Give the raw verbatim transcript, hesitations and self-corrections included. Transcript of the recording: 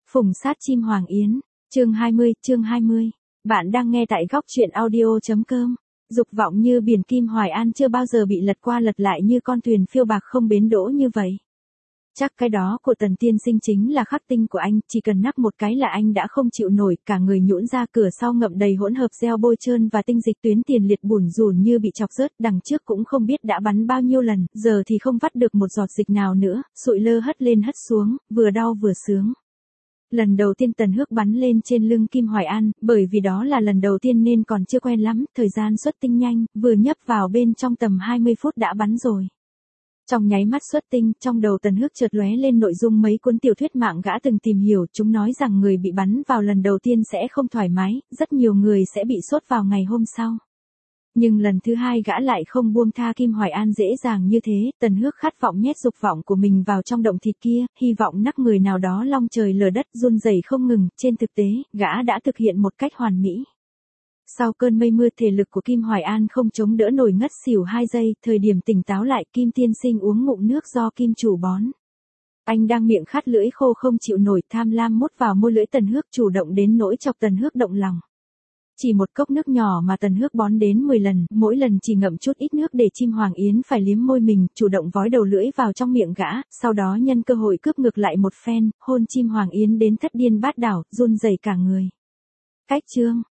Phùng sát chim hoàng yến, chương hai mươi, chương hai mươi. Bạn đang nghe tại góc truyện audio.com. Dục vọng như biển Kim Hoài An chưa bao giờ bị lật qua lật lại như con thuyền phiêu bạc không bến đỗ như vậy. Chắc cái đó của Tần tiên sinh chính là khắc tinh của anh, chỉ cần nắc một cái là anh đã không chịu nổi, cả người nhũn ra, cửa sau ngậm đầy hỗn hợp gel bôi trơn và tinh dịch, tuyến tiền liệt bủn rủn như bị chọc rớt, đằng trước cũng không biết đã bắn bao nhiêu lần, giờ thì không vắt được một giọt dịch nào nữa, sụi lơ hất lên hất xuống, vừa đau vừa sướng. Lần đầu tiên Tần Hước bắn lên trên lưng Kim Hoài An, bởi vì đó là lần đầu tiên nên còn chưa quen lắm, thời gian xuất tinh nhanh, vừa nhấp vào bên trong tầm hai mươi phút đã bắn rồi. Trong nháy mắt xuất tinh, trong đầu Tần Hước chợt lóe lên nội dung mấy cuốn tiểu thuyết mạng gã từng tìm hiểu, chúng nói rằng người bị bắn vào lần đầu tiên sẽ không thoải mái, rất nhiều người sẽ bị sốt vào ngày hôm sau. Nhưng lần thứ hai gã lại không buông tha Kim Hoài An dễ dàng như thế, Tần Hước khát vọng nhét dục vọng của mình vào trong động thịt kia, hy vọng nắc người nào đó long trời lở đất run rẩy không ngừng, trên thực tế, gã đã thực hiện một cách hoàn mỹ. Sau cơn mây mưa thể lực của Kim Hoài An không chống đỡ nổi ngất xỉu hai giây, thời điểm tỉnh táo lại Kim tiên sinh uống ngụm nước do Kim chủ bón. Anh đang miệng khát lưỡi khô không chịu nổi, tham lam mút vào môi lưỡi Tần Hước, chủ động đến nỗi chọc Tần Hước động lòng. Chỉ một cốc nước nhỏ mà Tần Hước bón đến mười lần, mỗi lần chỉ ngậm chút ít nước để chim hoàng yến phải liếm môi mình, chủ động vói đầu lưỡi vào trong miệng gã, sau đó nhân cơ hội cướp ngược lại một phen, hôn chim hoàng yến đến thất điên bát đảo, run rẩy cả người. Cách chương